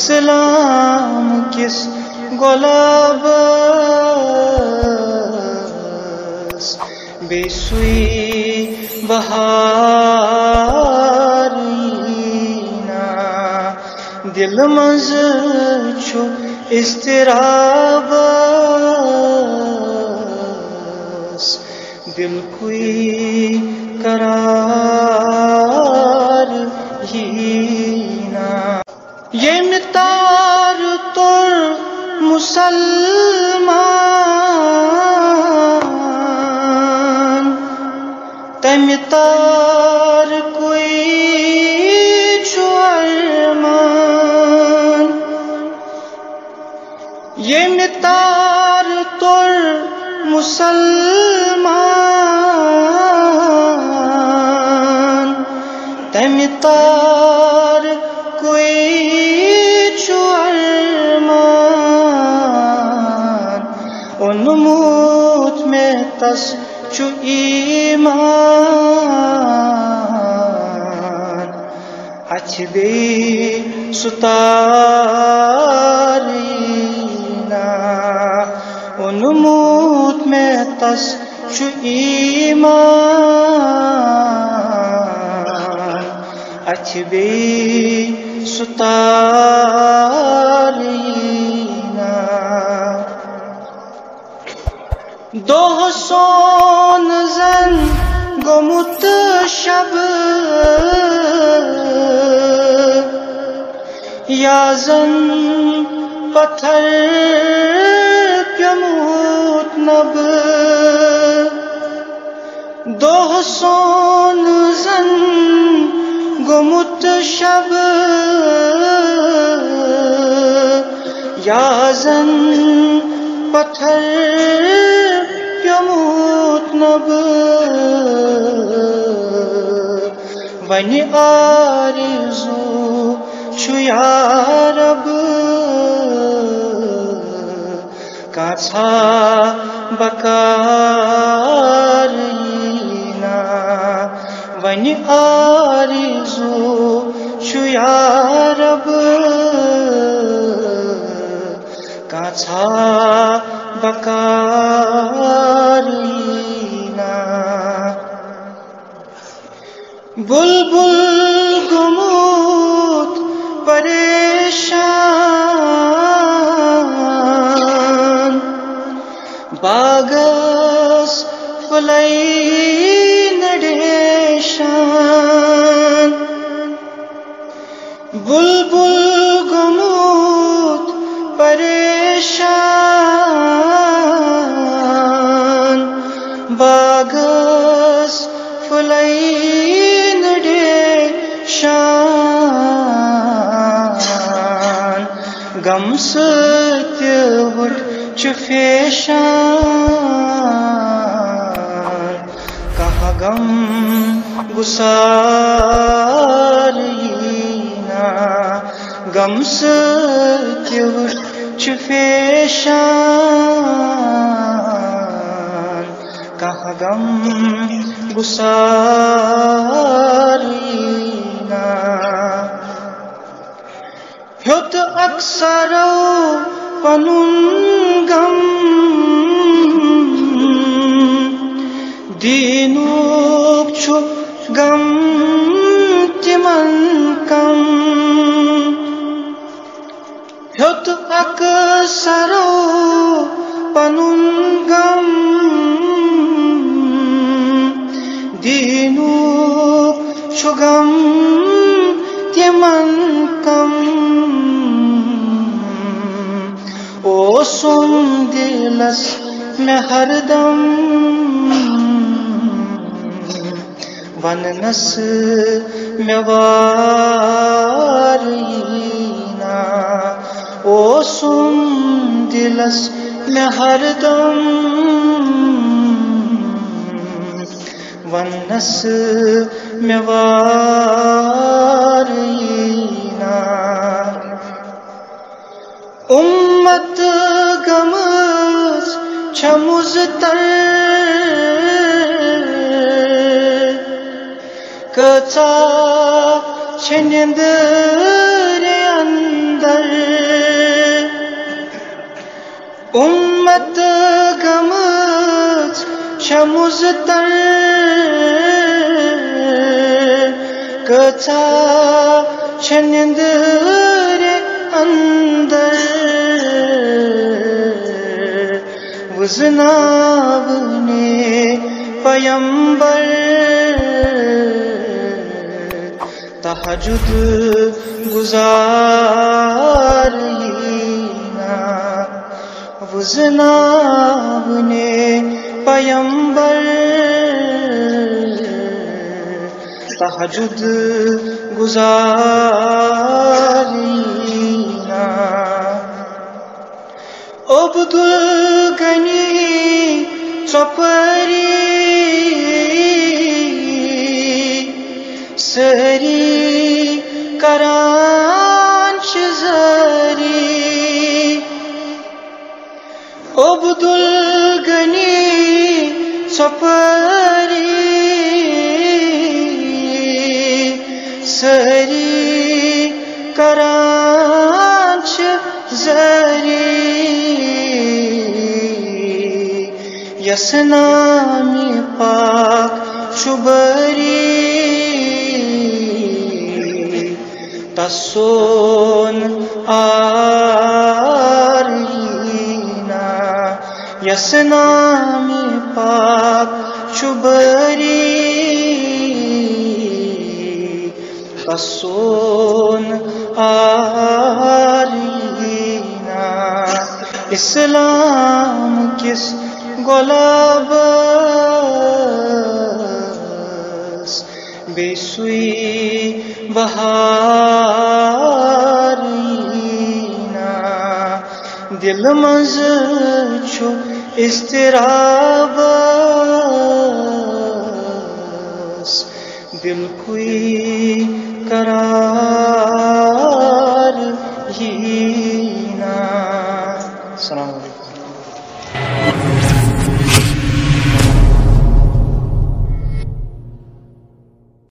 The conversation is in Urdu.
اسلام کس گلابس بے سوی بہار یینا دل مز چھو اضطرابس دل کوئی قرار یینا یم تار تر مسلمان تم تار کوئی چھو ارمان یم تار تر مسلمان تم تار کوئی چھو ارمان اونموت میں تس چھو ایمان اچھ بی ستار یینا اونموت میں تس چھو ایمان اچھ بی ستار یینا دہ سون زن گومت شب یا زن پتھر پیموت نب دہ سون زن گومت شب یا زن پتھر پیموت نب ونی آرزو چھو یا رب کاچھا بکار یینا ونی آرزو چھو یا رب کاچھا بکار یینا بلبل گموت پریشان باغس فلئی نڈیشان بلبل گموت پریشان باغس فلئی نڈیشان غم ست وٹ چھو فیشان کہاں غم گسار یینا غم ست وٹ چھو فیشان کہاں غم گسار یینا ہیوت اکثرو پنن غم دینوک چھو غم تمن کم ہیوت اکثرو پنن غم دینوک چھو غم تمن کم او سن دلس میں ہر دم وننس میں وار یینا او سن دلس میں ہر دم وننس میں وار یینا امت غمز چھمزتر کچا چھنندر اندر çamuztar kata çenindire andar vznavne payambar tahajjud guzarina vznavne payambar tahajjud guzarina Abdul Gani Chopari Sari Karan Shazari Abdul Gani Chopari Sari Karan Shazari Yasnami Pak Shubari Tason Arina Yasnami Pak Shubari Tason Arina Islam kis Golabas Besui Baharina Dil maz chu istirabas Dil kui karar